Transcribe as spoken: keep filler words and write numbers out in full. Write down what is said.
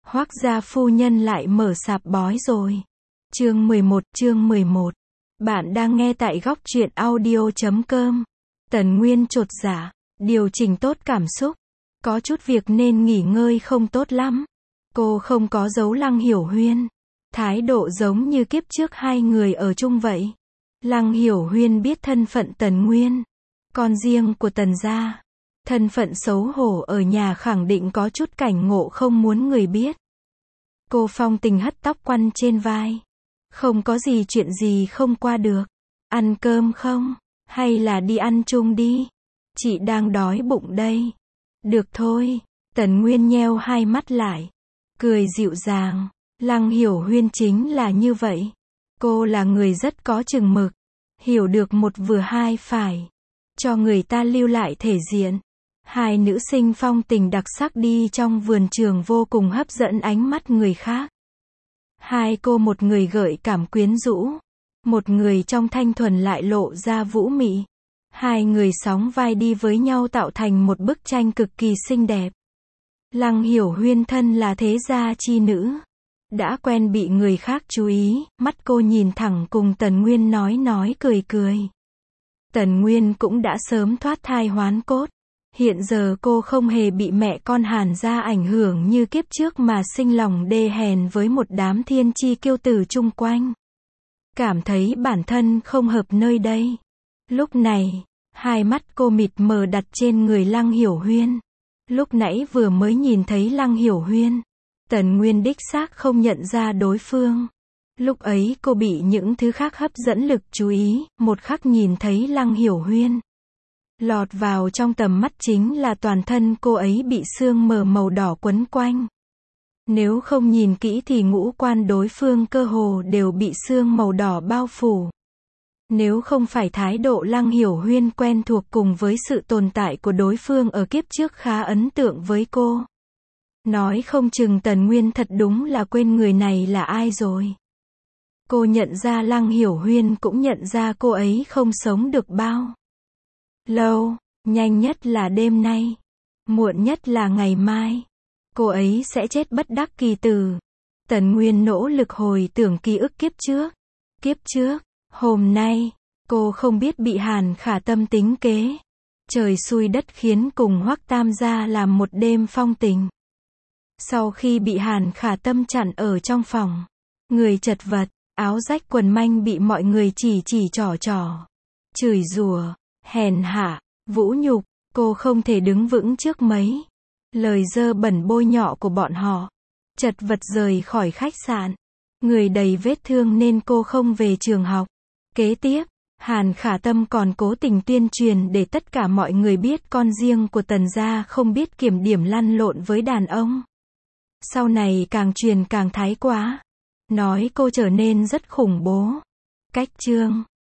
Hoác gia phu nhân lại mở sạp bói rồi. Chương mười một, chương mười một. Bạn đang nghe tại góc truyện audio chấm com. Tần Nguyên chột dạ, điều chỉnh tốt cảm xúc. Có chút việc nên nghỉ ngơi không tốt lắm. Cô không có giấu Lăng Hiểu Huyên. Thái độ giống như kiếp trước hai người ở chung vậy. Lăng Hiểu Huyên biết thân phận Tần Nguyên, con riêng của Tần gia. Thân phận xấu hổ ở nhà khẳng định có chút cảnh ngộ không muốn người biết. Cô phong tình hất tóc quăn trên vai. Không có gì chuyện gì không qua được. Ăn cơm không? Hay là đi ăn chung đi? Chị đang đói bụng đây. Được thôi. Tần Nguyên nheo hai mắt lại. Cười dịu dàng. Lăng Hiểu Huyên chính là như vậy. Cô là người rất có chừng mực. Hiểu được một vừa hai phải. Cho người ta lưu lại thể diện. Hai nữ sinh phong tình đặc sắc đi trong vườn trường vô cùng hấp dẫn ánh mắt người khác. Hai cô, một người gợi cảm quyến rũ, một người trong thanh thuần lại lộ ra vũ mị. Hai người sóng vai đi với nhau tạo thành một bức tranh cực kỳ xinh đẹp. Lăng Hiểu Huyên thân là thế gia chi nữ, đã quen bị người khác chú ý, mắt cô nhìn thẳng cùng Tần Nguyên nói nói cười cười. Tần Nguyên cũng đã sớm thoát thai hoán cốt. Hiện giờ cô không hề bị mẹ con Hàn gia ảnh hưởng như kiếp trước mà sinh lòng đê hèn với một đám thiên chi kiêu tử chung quanh. Cảm thấy bản thân không hợp nơi đây. Lúc này, hai mắt cô mịt mờ đặt trên người Lăng Hiểu Huyên. Lúc nãy vừa mới nhìn thấy Lăng Hiểu Huyên, Tần Nguyên đích xác không nhận ra đối phương. Lúc ấy cô bị những thứ khác hấp dẫn lực chú ý, một khắc nhìn thấy Lăng Hiểu Huyên. Lọt vào trong tầm mắt chính là toàn thân cô ấy bị sương mờ màu đỏ quấn quanh. Nếu không nhìn kỹ thì ngũ quan đối phương cơ hồ đều bị sương màu đỏ bao phủ. Nếu không phải thái độ Lăng Hiểu Huyên quen thuộc cùng với sự tồn tại của đối phương ở kiếp trước khá ấn tượng với cô, nói không chừng Tần Nguyên thật đúng là quên người này là ai rồi. Cô nhận ra Lăng Hiểu Huyên cũng nhận ra cô ấy không sống được bao lâu, nhanh nhất là đêm nay, muộn nhất là ngày mai. Cô ấy sẽ chết bất đắc kỳ tử. Tần Nguyên nỗ lực hồi tưởng ký ức kiếp trước. Kiếp trước, hôm nay, cô không biết bị Hàn Khả Tâm tính kế. Trời xui đất khiến cùng Hoắc Tam gia làm một đêm phong tình. Sau khi bị Hàn Khả Tâm chặn ở trong phòng, người chật vật, áo rách quần manh bị mọi người chỉ chỉ trỏ trỏ, chửi rủa, hèn hạ, vũ nhục, cô không thể đứng vững trước mấy lời dơ bẩn bôi nhọ của bọn họ. Chật vật rời khỏi khách sạn, người đầy vết thương nên cô không về trường học. Kế tiếp, Hàn Khả Tâm còn cố tình tuyên truyền để tất cả mọi người biết con riêng của Tần gia không biết kiểm điểm lăn lộn với đàn ông. Sau này càng truyền càng thái quá, nói cô trở nên rất khủng bố. Cách chương